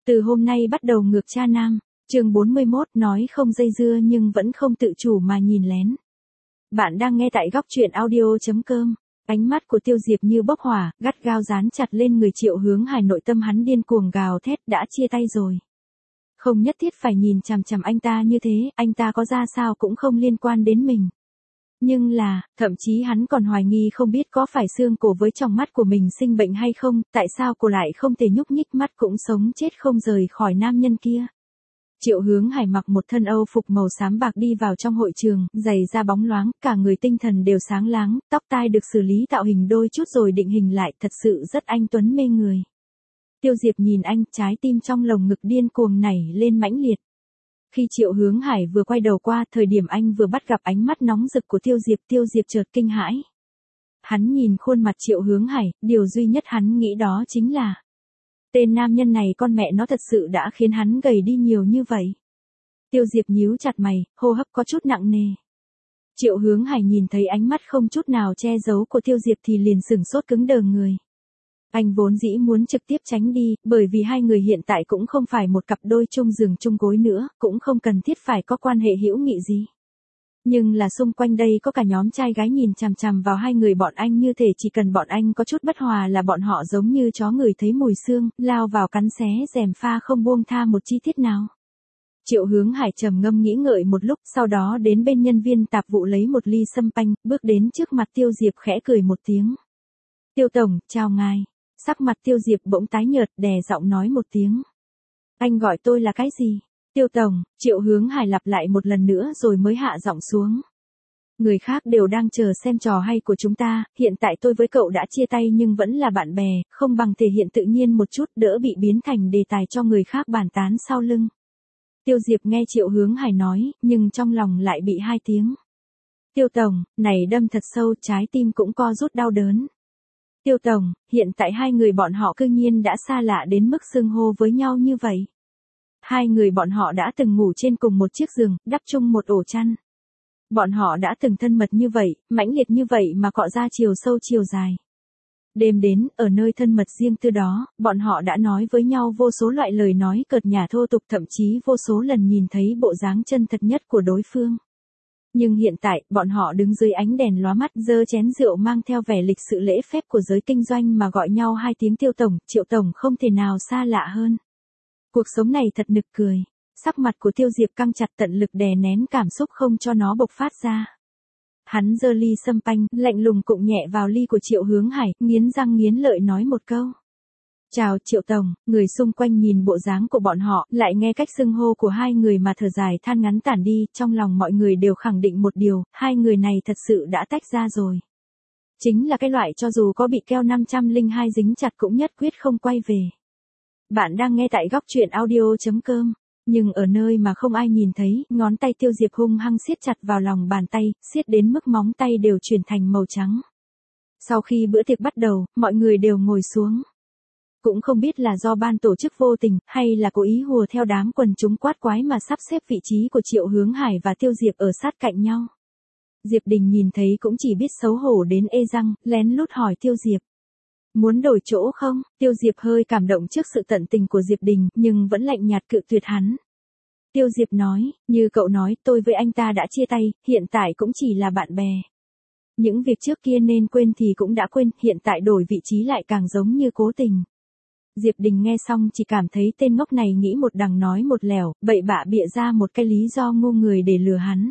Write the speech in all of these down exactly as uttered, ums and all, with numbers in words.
Từ hôm nay bắt đầu ngược cha nam, chương bốn mươi mốt nói không dây dưa nhưng vẫn không tự chủ mà nhìn lén. Bạn đang nghe tại góc truyện audio chấm com. Ánh mắt của Tiêu Diệp như bốc hỏa, gắt gao dán chặt lên người Triệu Hướng Hải, nội tâm hắn điên cuồng gào thét, đã chia tay rồi. Không nhất thiết phải nhìn chằm chằm anh ta như thế, anh ta có ra sao cũng không liên quan đến mình. Nhưng là, thậm chí hắn còn hoài nghi không biết có phải xương cổ với tròng mắt của mình sinh bệnh hay không, tại sao cô lại không thể nhúc nhích mắt cũng sống chết không rời khỏi nam nhân kia. Triệu Hướng Hải mặc một thân Âu phục màu xám bạc đi vào trong hội trường, giày da bóng loáng, cả người tinh thần đều sáng láng, tóc tai được xử lý tạo hình đôi chút rồi định hình lại, thật sự rất anh tuấn mê người. Tiêu Diệp nhìn anh, trái tim trong lồng ngực điên cuồng nảy lên mãnh liệt. Khi Triệu Hướng Hải vừa quay đầu qua, thời điểm anh vừa bắt gặp ánh mắt nóng rực của Tiêu Diệp, Tiêu Diệp chợt kinh hãi. Hắn nhìn khuôn mặt Triệu Hướng Hải, điều duy nhất hắn nghĩ đó chính là tên nam nhân này con mẹ nó thật sự đã khiến hắn gầy đi nhiều như vậy. Tiêu Diệp nhíu chặt mày, hô hấp có chút nặng nề. Triệu Hướng Hải nhìn thấy ánh mắt không chút nào che giấu của Tiêu Diệp thì liền sửng sốt cứng đờ người. Anh vốn dĩ muốn trực tiếp tránh đi, bởi vì hai người hiện tại cũng không phải một cặp đôi chung giường chung gối nữa, cũng không cần thiết phải có quan hệ hữu nghị gì. Nhưng là xung quanh đây có cả nhóm trai gái nhìn chằm chằm vào hai người bọn anh như thể chỉ cần bọn anh có chút bất hòa là bọn họ giống như chó ngửi thấy mùi xương, lao vào cắn xé rèm pha không buông tha một chi tiết nào. Triệu Hướng Hải trầm ngâm nghĩ ngợi một lúc, sau đó đến bên nhân viên tạp vụ lấy một ly sâm panh, bước đến trước mặt Tiêu Diệp khẽ cười một tiếng. Tiêu tổng, chào ngài. Sắc mặt Tiêu Diệp bỗng tái nhợt, đè giọng nói một tiếng. Anh gọi tôi là cái gì? Tiêu tổng, Triệu Hướng Hải lặp lại một lần nữa rồi mới hạ giọng xuống. Người khác đều đang chờ xem trò hay của chúng ta, hiện tại tôi với cậu đã chia tay nhưng vẫn là bạn bè, không bằng thể hiện tự nhiên một chút, đỡ bị biến thành đề tài cho người khác bàn tán sau lưng. Tiêu Diệp nghe Triệu Hướng Hải nói, nhưng trong lòng lại bị hai tiếng. Tiêu tổng, này đâm thật sâu, trái tim cũng co rút đau đớn. Tiêu tổng, hiện tại hai người bọn họ cư nhiên đã xa lạ đến mức xưng hô với nhau như vậy. Hai người bọn họ đã từng ngủ trên cùng một chiếc giường, đắp chung một ổ chăn. Bọn họ đã từng thân mật như vậy, mãnh liệt như vậy mà cọ ra chiều sâu chiều dài. Đêm đến, ở nơi thân mật riêng tư đó, bọn họ đã nói với nhau vô số loại lời nói cợt nhả thô tục, thậm chí vô số lần nhìn thấy bộ dáng chân thật nhất của đối phương. Nhưng hiện tại, bọn họ đứng dưới ánh đèn lóa mắt, giơ chén rượu mang theo vẻ lịch sự lễ phép của giới kinh doanh mà gọi nhau hai tiếng Tiêu tổng, Triệu tổng không thể nào xa lạ hơn. Cuộc sống này thật nực cười. Sắc mặt của Tiêu Diệp căng chặt, tận lực đè nén cảm xúc không cho nó bộc phát ra. Hắn giơ ly sâm panh, lạnh lùng cụng nhẹ vào ly của Triệu Hướng Hải, nghiến răng nghiến lợi nói một câu. Chào Triệu tổng, người xung quanh nhìn bộ dáng của bọn họ, lại nghe cách xưng hô của hai người mà thở dài than ngắn tản đi, trong lòng mọi người đều khẳng định một điều, hai người này thật sự đã tách ra rồi. Chính là cái loại cho dù có bị keo năm trăm lẻ hai dính chặt cũng nhất quyết không quay về. Bạn đang nghe tại góc truyện audio chấm com. Nhưng ở nơi mà không ai nhìn thấy, ngón tay Tiêu Diệp hung hăng siết chặt vào lòng bàn tay, siết đến mức móng tay đều chuyển thành màu trắng. Sau khi bữa tiệc bắt đầu, mọi người đều ngồi xuống. Cũng không biết là do ban tổ chức vô tình, hay là cố ý hùa theo đám quần chúng quát quái mà sắp xếp vị trí của Triệu Hướng Hải và Tiêu Diệp ở sát cạnh nhau. Diệp Đình nhìn thấy cũng chỉ biết xấu hổ đến ê răng, lén lút hỏi Tiêu Diệp. Muốn đổi chỗ không? Tiêu Diệp hơi cảm động trước sự tận tình của Diệp Đình, nhưng vẫn lạnh nhạt cự tuyệt hắn. Tiêu Diệp nói, như cậu nói, tôi với anh ta đã chia tay, hiện tại cũng chỉ là bạn bè. Những việc trước kia nên quên thì cũng đã quên, hiện tại đổi vị trí lại càng giống như cố tình. Diệp Đình nghe xong chỉ cảm thấy tên ngốc này nghĩ một đằng nói một lẻo, bậy bạ bịa ra một cái lý do ngu người để lừa hắn.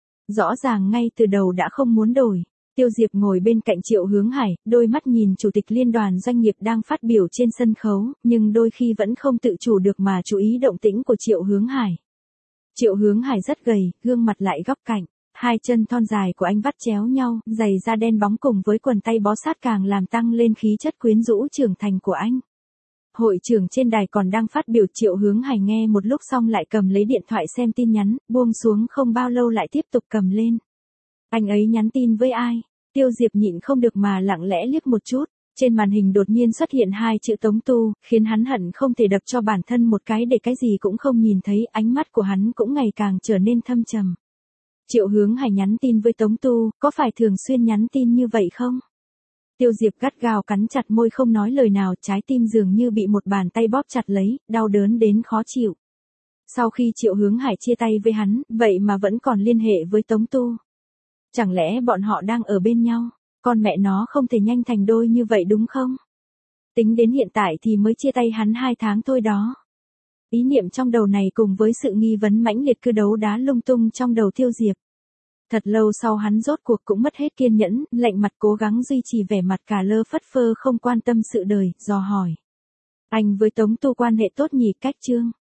Rõ ràng ngay từ đầu đã không muốn đổi. Tiêu Diệp ngồi bên cạnh Triệu Hướng Hải, đôi mắt nhìn chủ tịch liên đoàn doanh nghiệp đang phát biểu trên sân khấu, nhưng đôi khi vẫn không tự chủ được mà chú ý động tĩnh của Triệu Hướng Hải. Triệu Hướng Hải rất gầy, gương mặt lại góc cạnh, hai chân thon dài của anh vắt chéo nhau, giày da đen bóng cùng với quần tay bó sát càng làm tăng lên khí chất quyến rũ trưởng thành của anh. Hội trưởng trên đài còn đang phát biểu, Triệu Hướng Hải nghe một lúc xong lại cầm lấy điện thoại xem tin nhắn, buông xuống không bao lâu lại tiếp tục cầm lên. Anh ấy nhắn tin với ai? Tiêu Diệp nhịn không được mà lặng lẽ liếc một chút, trên màn hình đột nhiên xuất hiện hai chữ Tống Tu, khiến hắn hận không thể đập cho bản thân một cái để cái gì cũng không nhìn thấy, ánh mắt của hắn cũng ngày càng trở nên thâm trầm. Triệu Hướng Hải nhắn tin với Tống Tu, có phải thường xuyên nhắn tin như vậy không? Tiêu Diệp gắt gao cắn chặt môi không nói lời nào, trái tim dường như bị một bàn tay bóp chặt lấy, đau đớn đến khó chịu. Sau khi Triệu Hướng Hải chia tay với hắn, vậy mà vẫn còn liên hệ với Tống Tu. Chẳng lẽ bọn họ đang ở bên nhau? Con mẹ nó không thể nhanh thành đôi như vậy đúng không? Tính đến hiện tại thì mới chia tay hắn hai tháng thôi đó. Ý niệm trong đầu này cùng với sự nghi vấn mãnh liệt cứ đấu đá lung tung trong đầu Tiêu Diệp. Thật lâu sau hắn rốt cuộc cũng mất hết kiên nhẫn, lạnh mặt cố gắng duy trì vẻ mặt cả lơ phất phơ không quan tâm sự đời, dò hỏi. Anh với Tống Tu quan hệ tốt nhỉ? Cách Trương.